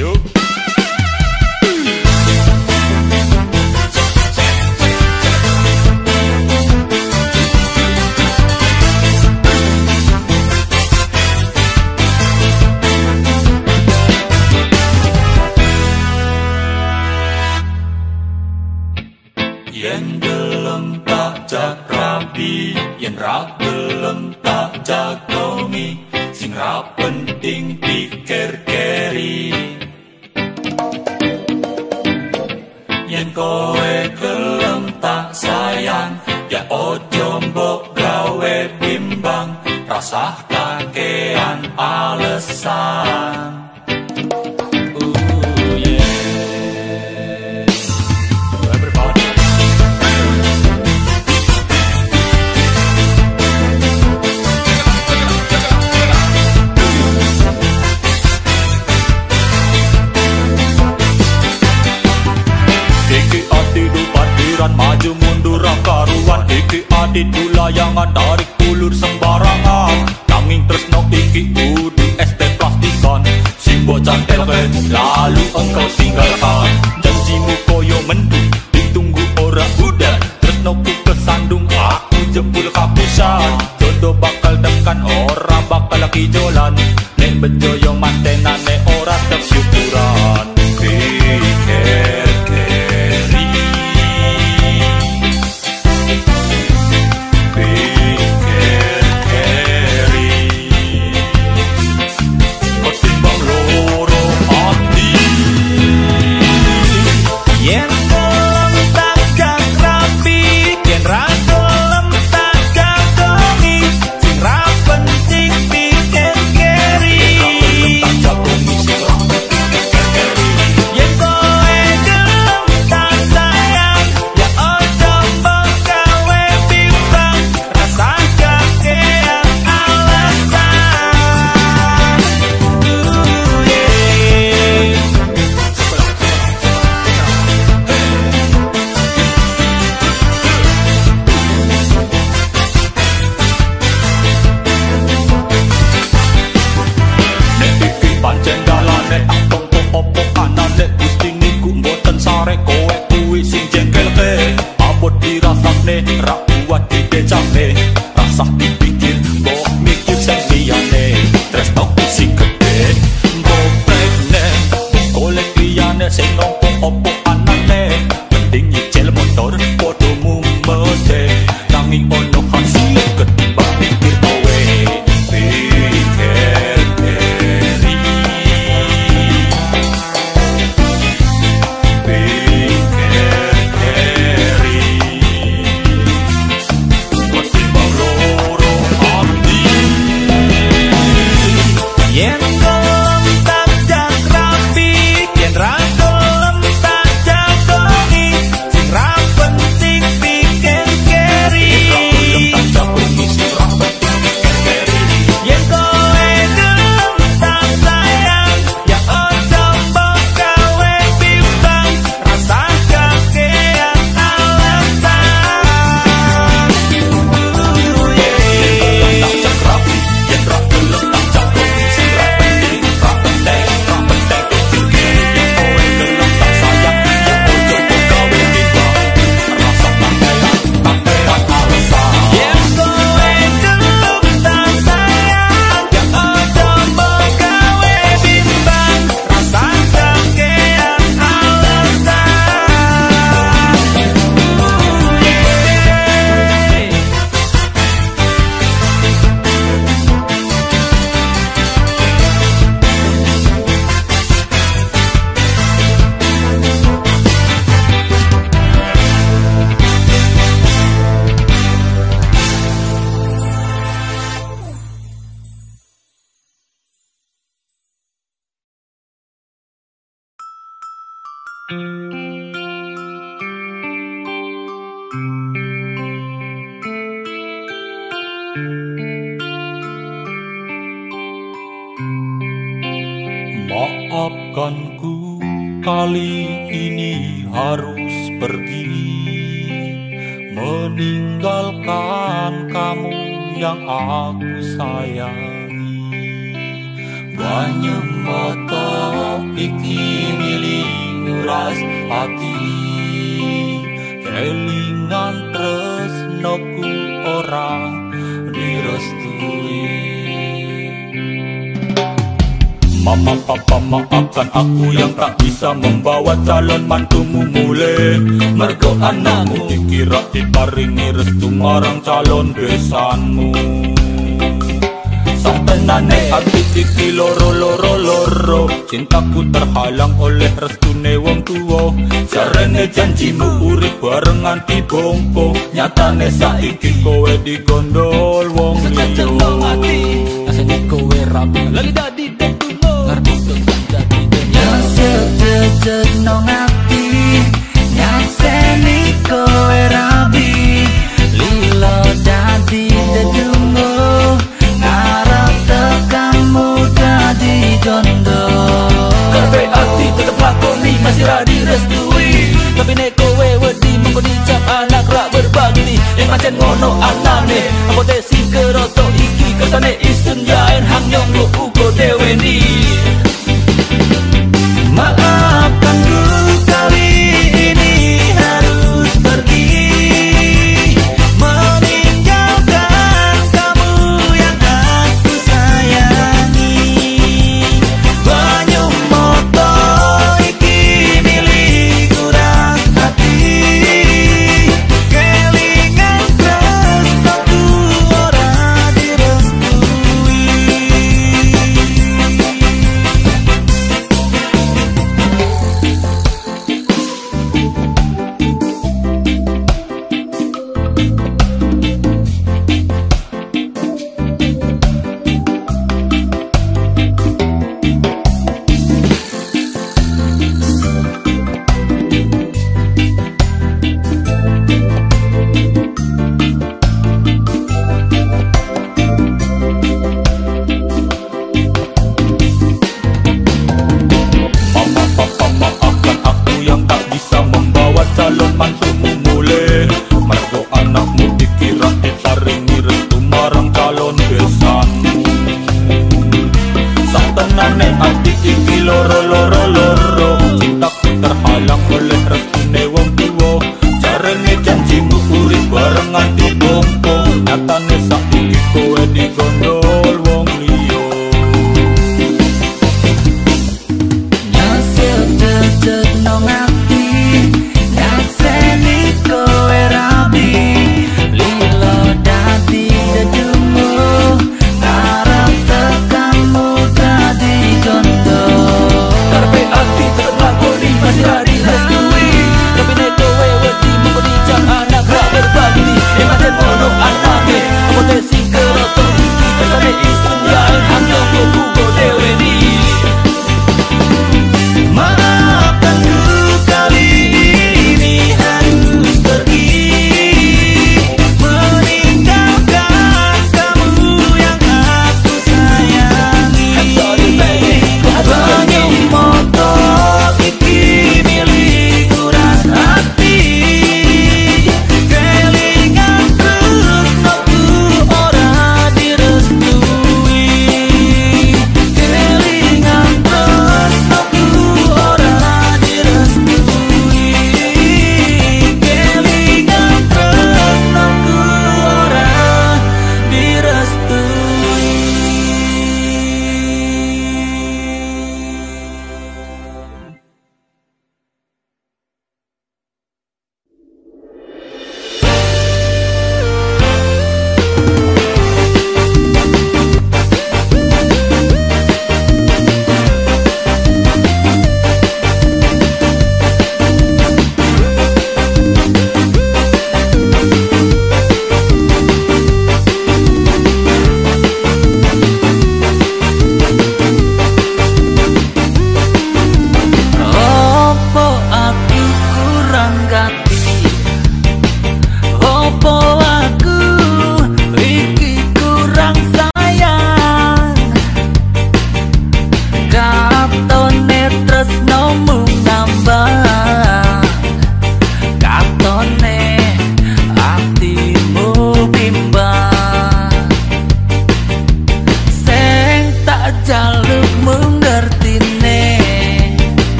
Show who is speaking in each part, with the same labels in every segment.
Speaker 1: Yuk.
Speaker 2: Yen gelem tak jak rapi, yen ra gelem tak jagongi, sing ra penting pikir keri. Yen kowe gelem tak sayang, ya ojo mbok gawe bimbang, rasah kakean alesan.
Speaker 1: Maju mundur karuan iki adidu layangan tarik ulur sembarangan nanging tresno iki kudu ST plastikan sing bocah telke lalu engkau tinggalkan janjimu koyo mendung ditunggu ora udan tresno ku kesandung aku jempul kapusan jodoh bakal tekan ora bakal kijolan nek bejoyo mantenane ora tersyukuran pikir ra kuat didecane rasah dipikir mbok mikir sing liyane tresno sing gede mbok prene golek liyane sing opo anane mending nyicil motor padha mumete nanging ono hasil ketimbang mikir kowe pikir Maafkanku, kali ini harus pergi, meninggalkan kamu yang aku sayangi. Banyak mata
Speaker 2: iki milik nguras hati.
Speaker 1: Kelingan tresnoku ora direstui. Mama papa maafkan aku yang tak bisa membawa calon mantumu mulai. Mergo anakmu dikira diparingi restu marang calon besanmu. Satenane hati iki loro, cintaku terhalang oleh restune wong tuwa. Jarene janjimu urip bareng nganti bongko, nyatane saiki kowe digondol wong liya. Asane kowe rapi lagi dadi deduno, ngerti tekan dadi
Speaker 2: Nyasep nang ati, nyaseni kowe rabi, lilo dadi dedungo, ngarep tekamu dadi jondo.
Speaker 1: Karpe ati tetep lakoni masih radi restui. Tapi nek kowe wedi mengko dicap anak rak berbakti. Yang pancen ngono anane, apote sing keroto iki kersane isun yaen hang nyong lo ugo deweni.
Speaker 2: Maafkanku kali ini harus pergi, meninggalkan kamu yang aku sayangi. Banyu moto iki milik nguras hati, kelingan tresnoku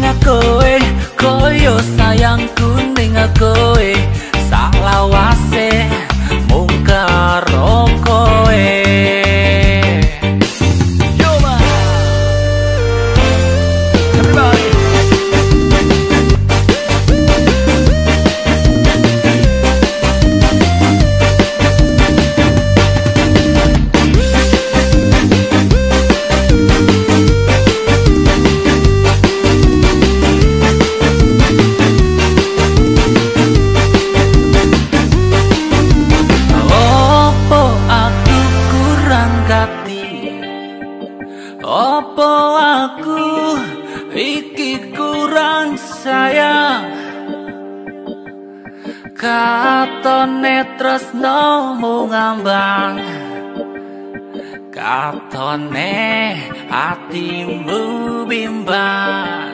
Speaker 3: kowe, koyo sayangku ning kowe, salawase mung karo kowe. Yo man, everybody. Opo aku iki kurang sayang, katone tresno mung ngambang, katone atimu bimbang.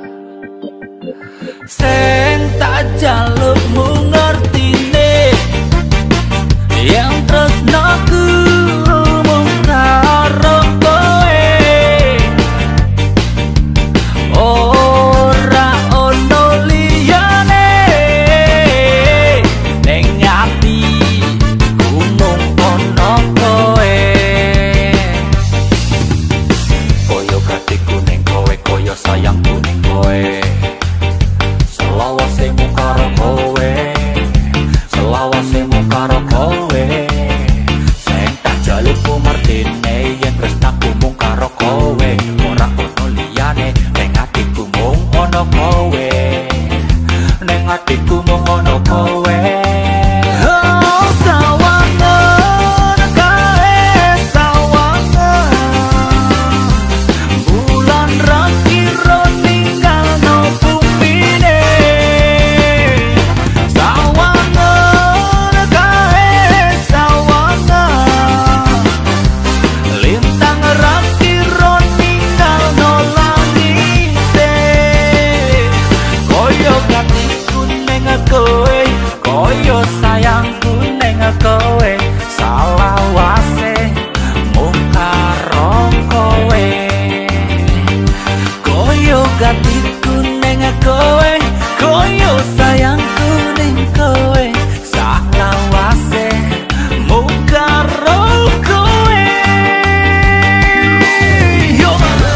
Speaker 3: Sing tak jalukmu ngertine, yang tresnoku mung karo ora ono liyane, ning ati mung ono kowe. Koyo katiku ning kowe, koyo sayangku ning kowe, selawase mung karo kowe, selawase mung karo kowe. Sing tak jalukku martine, yen tresnaku mung karo kowe, ora ono liyane, ning atiku mung ono kowe, ning atiku mung ono kowe. Oh sawangan kae sawangan, bulan ra kira ninggalno bumine. Sawangan kae sawangan, lintang ra kira ninggalno langite. Koyo katiku ning kowe, koyo sayangku ning kowe, salawase mung karo kowe. Koyo katiku ning kowe, koyo sayangku ning kowe, salawase mung karo kowe. Yo.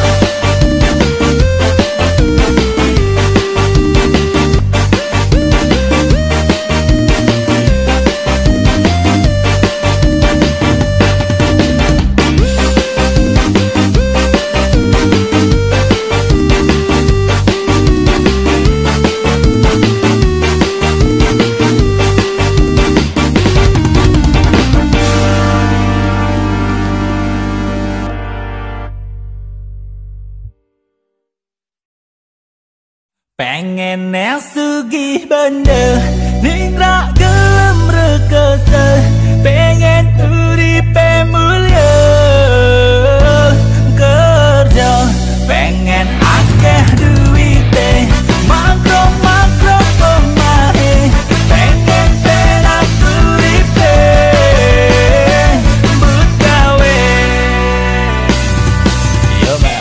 Speaker 3: Pengen sugih bener ning ra gelem rekese, pengen uripe mulya kerja, pengen akeh duwite makro pemahe, pengen penak uripe but gawe. Yo man.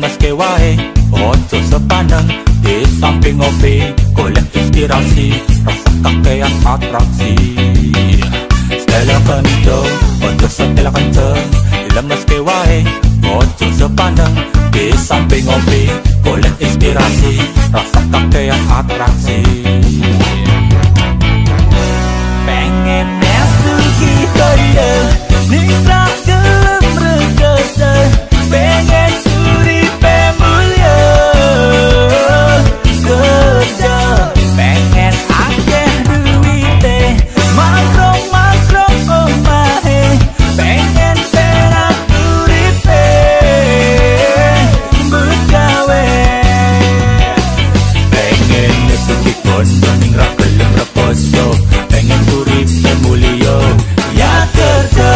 Speaker 1: lemeske wae ojo sepaneng di samping ngopi golek inspirasi rasa kakean atraksi style kenceng ojo setel kenceng di lemeske wae ojo sepaneng di samping ngopi golek inspirasi rasa kakean atraksi pengen nesuki koyo ning ra gelem regese pengen uripe mulya kerja pengen akeh duwite makro omahe pengen penak uripe begawe pengen nesuki kondo ning ra gelem reposo pengen uripe mulya ya kerja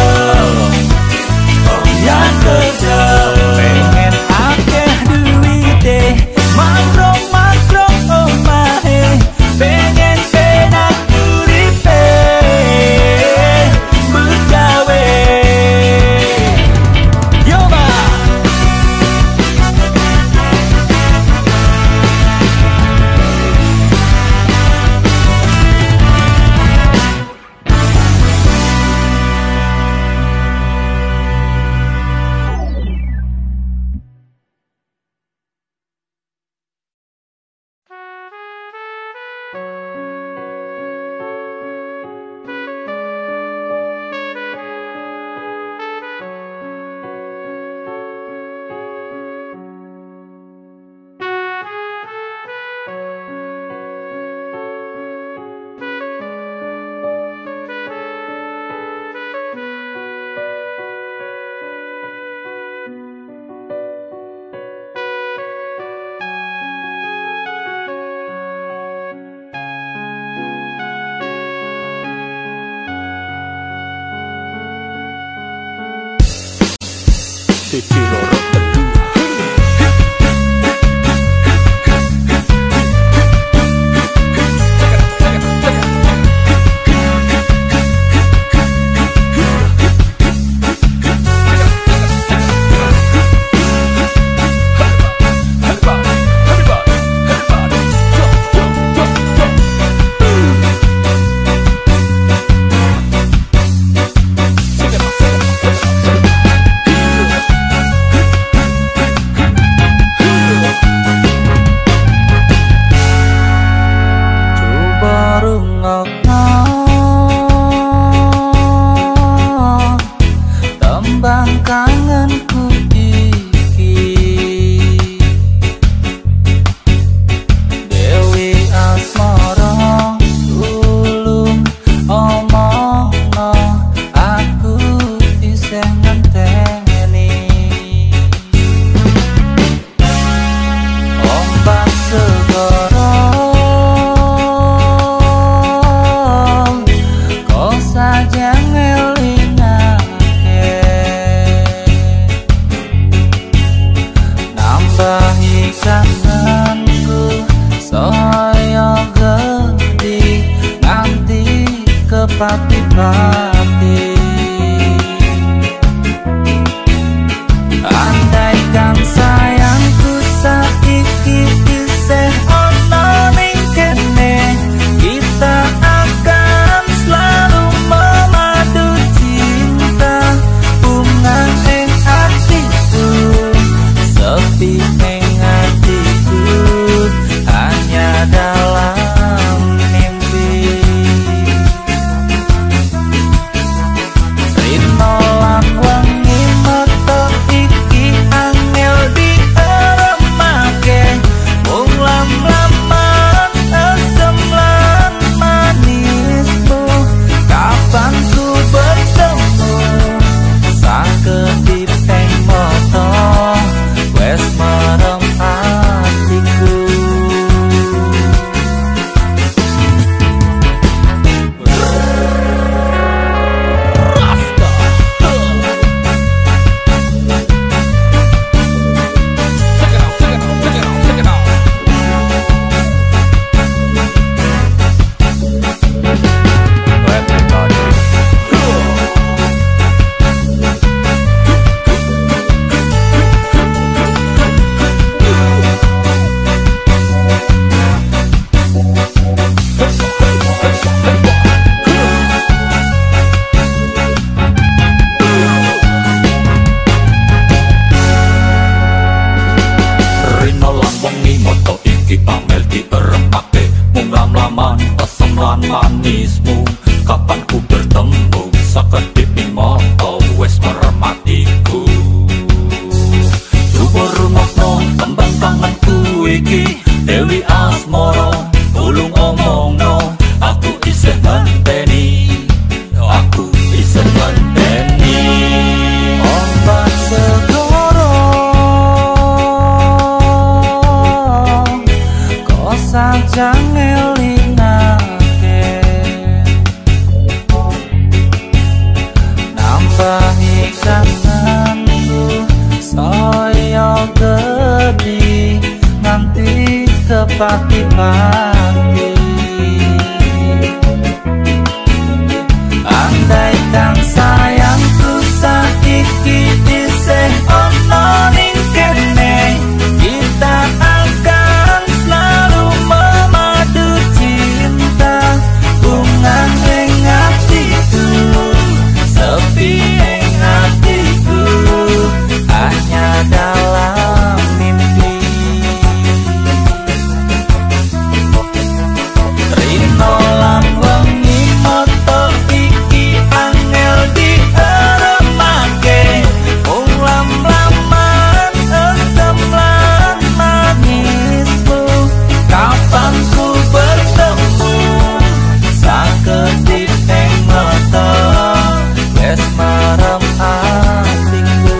Speaker 1: ya kerja pengen akeh duwite makro omahe pengen penak uripe begawe yo ba siji loro telu tembang kangenku iki Dewi Asmara tulung omongno aku isih ngenteni ombak segara kau saja ngelingake nambahi kangenku saya gede nganti kepati-pati andaikan sayangku saiki isih ono ning kene kita akan selalu memadu cinta bunga ing hatiku sepi ing hatiku hanya dalam mimpi iki Dewi Asmara tulung omongno aku isih ngenteni aku isih ngenteni
Speaker 4: ombak segoro kok sajang ngelingake nambahi kangenku saya gede nganti kepati-pati andaikan sayangku saiki isih ono ning kene kita akan selalu memadu cinta bunga ing hatiku sepi ing hatiku hanya dalam mimpi Rino lan wengi moto iki angel diarepake mung lam-laman esem lan manismu kapan ku bertemu sakedip ing mata wes marem atiku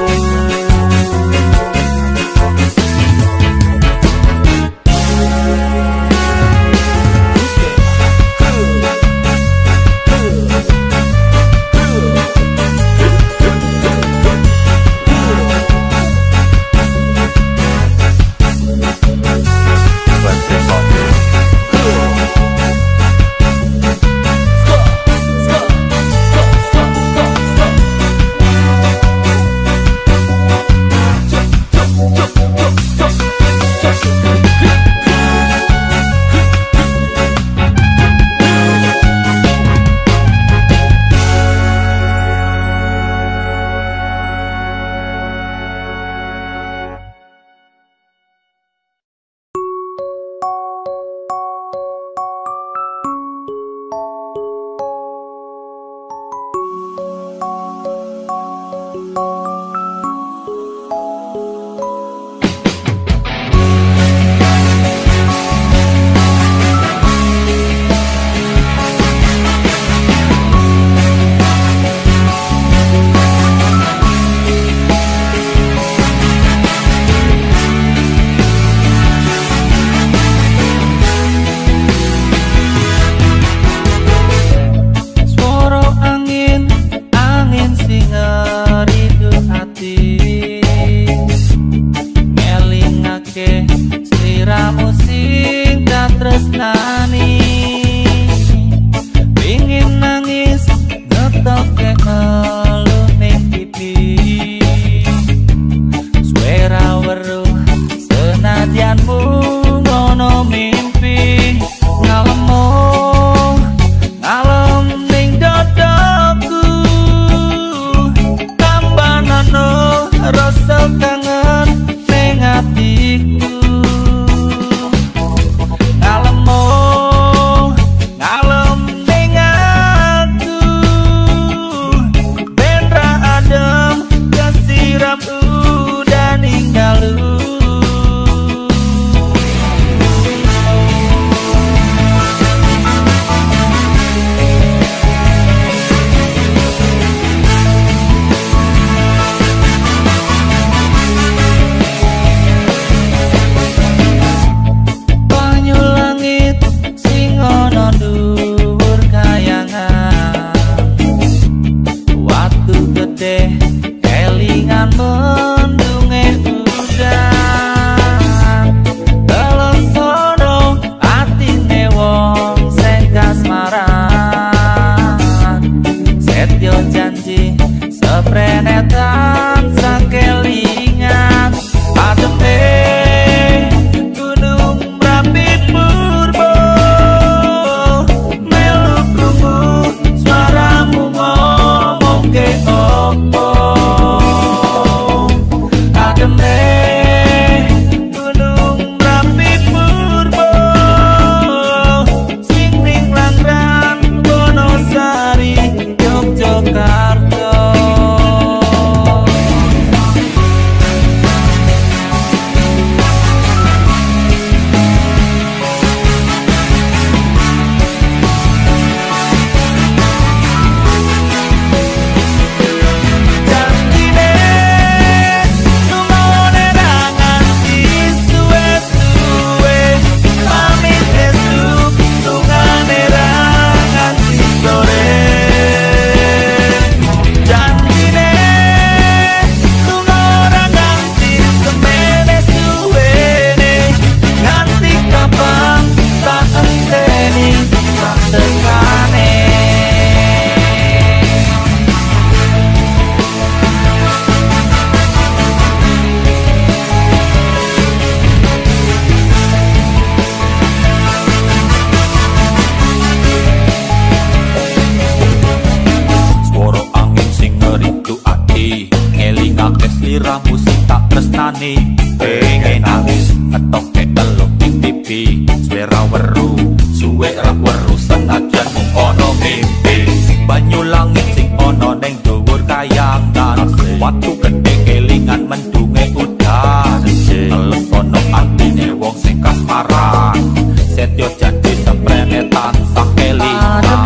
Speaker 1: tresnani pengen nangis etok teluk ing TV swara weru suwe ra weru senajan mung ono mimpi banyu langit sing ono ning dhuwur kayangan watu gedhe kelingan mendunge udan telepono artine wong sing kasmaran setyo janji semprene tansah kelingan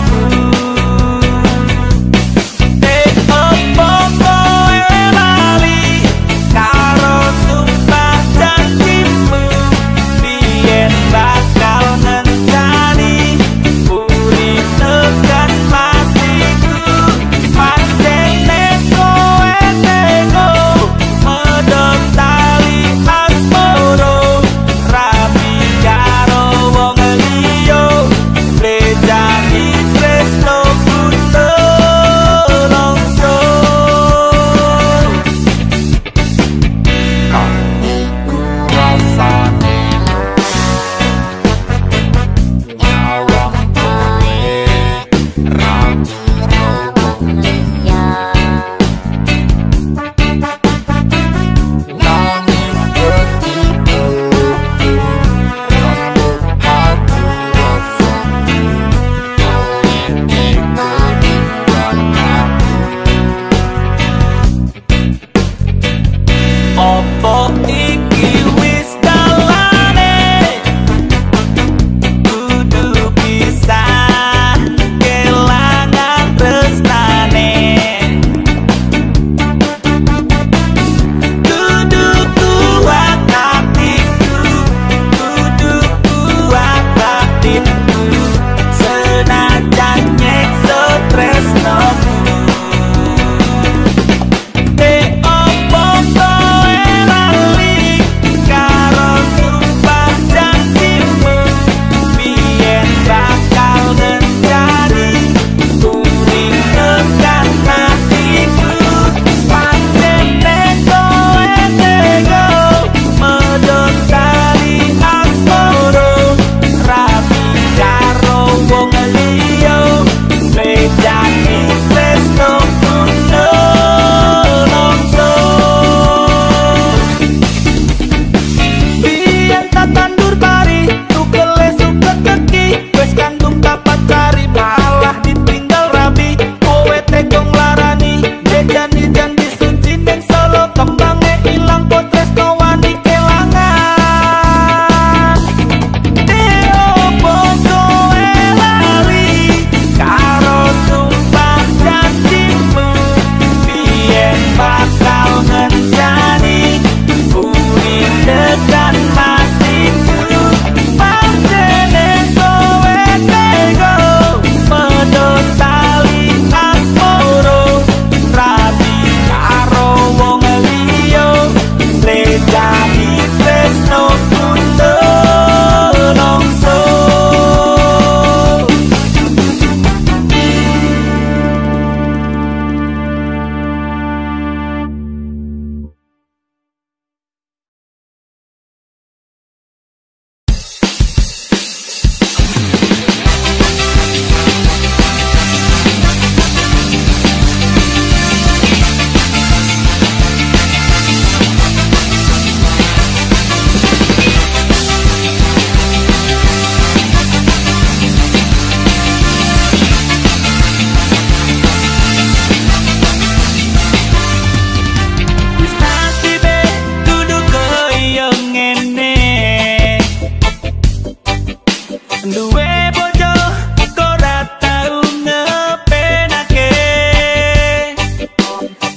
Speaker 4: Lali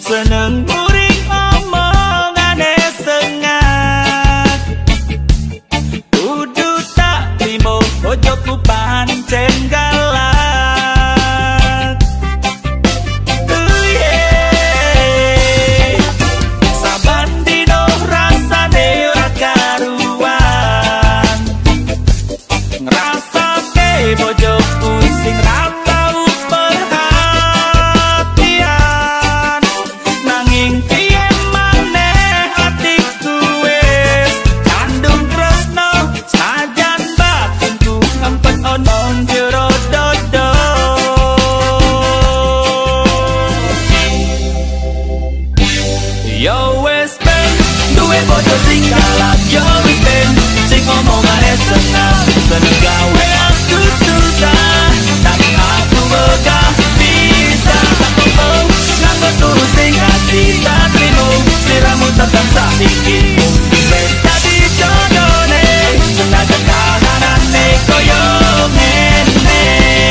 Speaker 4: seneng muring omongane sengat. Kudu tak trimo bojoku pancen galak. Saban dino rasane ora karuan, ngrasake bojoku sing ra tau perhatian. Nanging piye maneh atiku wis kandung tresno, sajan batinku ngempet ono jero dodo. Yo wis ben duwe bojo sing galak, yo wis ben sing omongane senang, seneng gawe aku susah, tapi aku megah bisa aku nganggo tulus sing hati tak trimo, sliramu tetap saiki mungkin wis dadi jodone, senajan kahanane koyo ngene.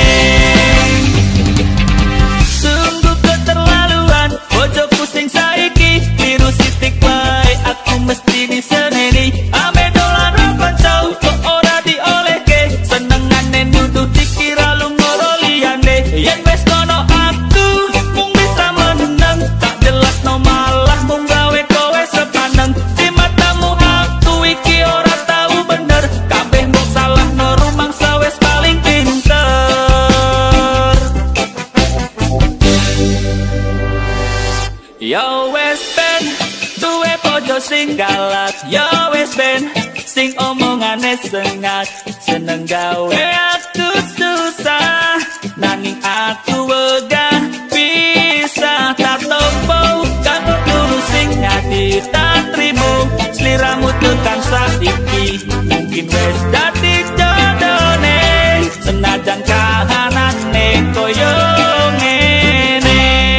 Speaker 4: Sungguh keterlaluan bojoku sing saiki, biru sitik wae aku mesti diseneni. Ame dolan kanca kok ora diolehke, senengane nuduh dikira lungoro liyane. Yen wis kono aku mung bisa meneng, tak jelas no malah mung gawe kowe sepaneng. Di matamu aku iki ora tau bener, kabeh mung salah no rumangsa wis paling pinter. Yo wes ben duwe bojo sing galak, yo wes ben sing omongane sengat, seneng gawe aku susah, nanging aku wegah bisa tak tompo kanggo tulus sing nyati tak trimo, sliramu tekan saiki mungkin wes dadi jodone, senajan kahanane koyo ngene.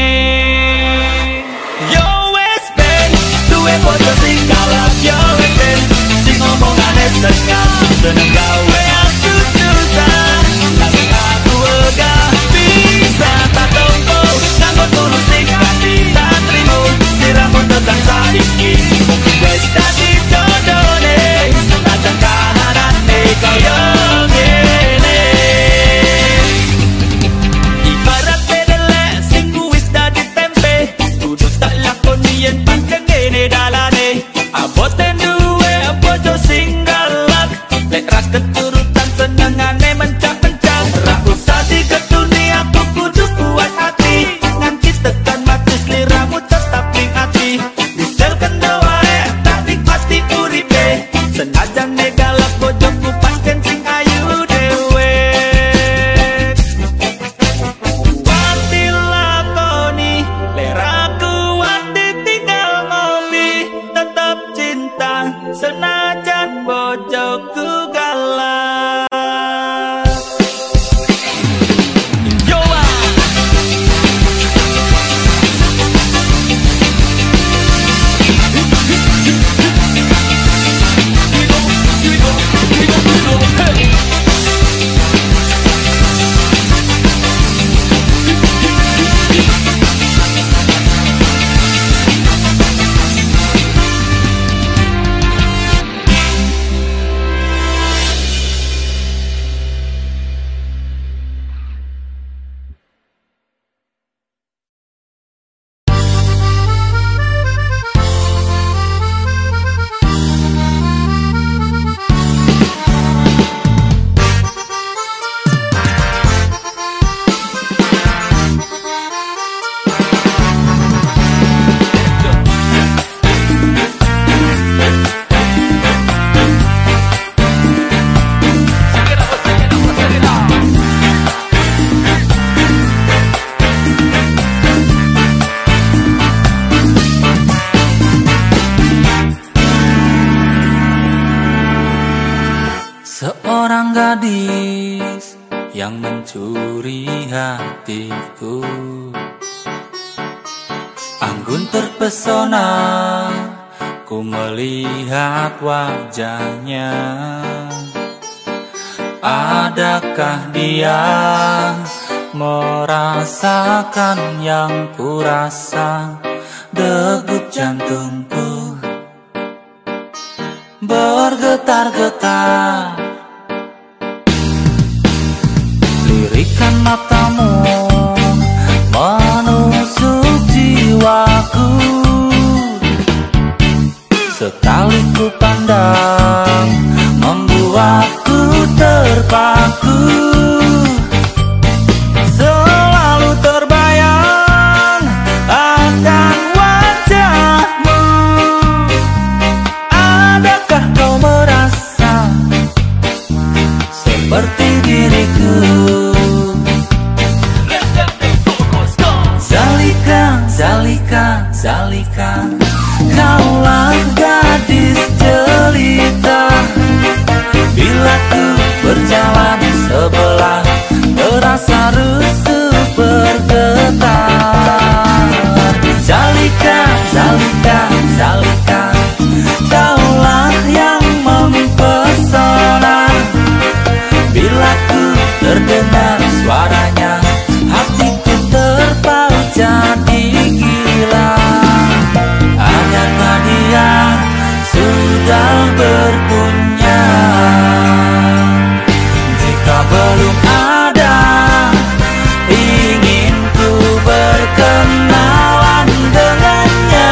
Speaker 4: Yo wes ben duwe bojo sing galak, yo wes ben sing omongane sengat, seneng gawe aku susah, nanging aku wegah bisa tak tompo nganggo tulus sing hati tak trimo, sliramu tekan saiki mungkin wes dadi jodone, senajan kahanane koyo ngene. Ibarat delek sing wis dadi tempe, kudu tak lakoni yen pancen ngene dalane. Abote duwe bojo sing galak, lek ra keturutan senengane mencak-mencak. Ra usah diketuni aku kudu kuat hati, nganti tekan mati sliramu tetap ning ati. Disel kendo wae tak nikmati uripe, senajan ne galak bojoku pancen sing ayu dewe. Wati lakoni leraku, wati tinggal ngopi, tetap cinta senajan bojoku galak. Yo seorang gadis yang mencuri hatiku, anggun terpesona ku melihat wajahnya. Adakah dia merasakan yang kurasa? degup jantungku bergetar-getar. Lirikan matamu menusuk jiwaku, sekali ku pandang membuatku terpaku. Selalu terbayang akan wajahmu. Adakah kau merasa seperti diriku? Zalika, Zalika, Zalika, kaulah gadis jelita. Bila ku berjalan sebelah, terasa rusuk bergetar. Zalika, Zalika, Zalika, kaulah yang mempesona. Bila ku terdengar suaranya, hatiku terpaut jadi gila. Adakah dia sudah berpunya? Jika belum ada, ingin ku berkenalan dengannya.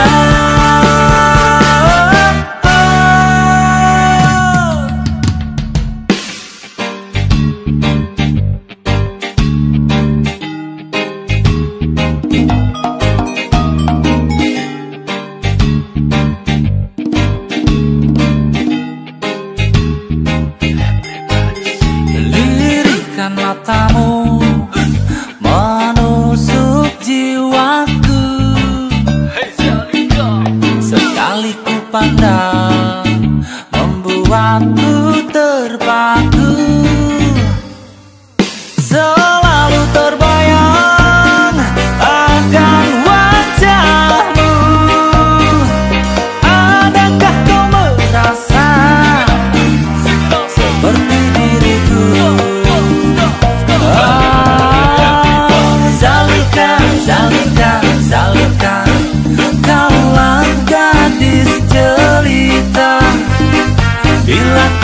Speaker 4: Lirikan matamu menusuk jiwaku, sekali ku pandang membuatku terpaku. Selalu terbayang akan wajahmu. Adakah kau merasa seperti diriku? Zalika, Zalika, Zalika, kaulah gadis jelita. Bila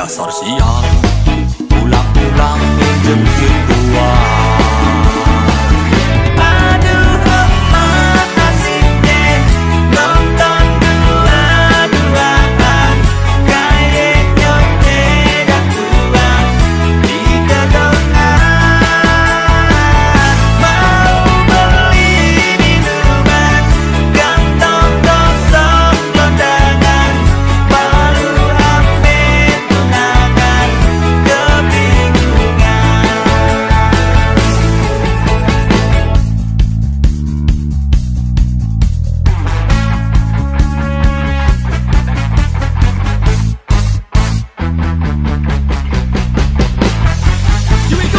Speaker 1: dasar sial, pulang-pulang minjem duit tuan.
Speaker 4: Aduh emak asiknya nonton dua-duaan, kayak nyonya dan tuan di gedongan. Mau beli minuman, kantong kosong kondangan, palu ame tunangan, kebingungan. Here we go.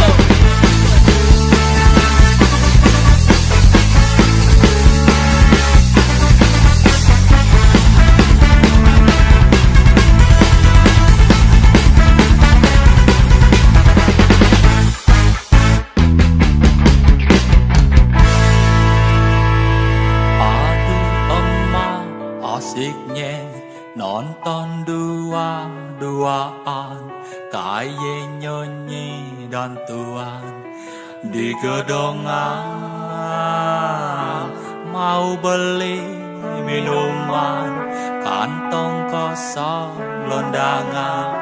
Speaker 1: Aduh emak asiknya nonton dua-duaan, kayak nyonyi dan tuan di gedongan. Mau beli minuman, kantong kosong londangan,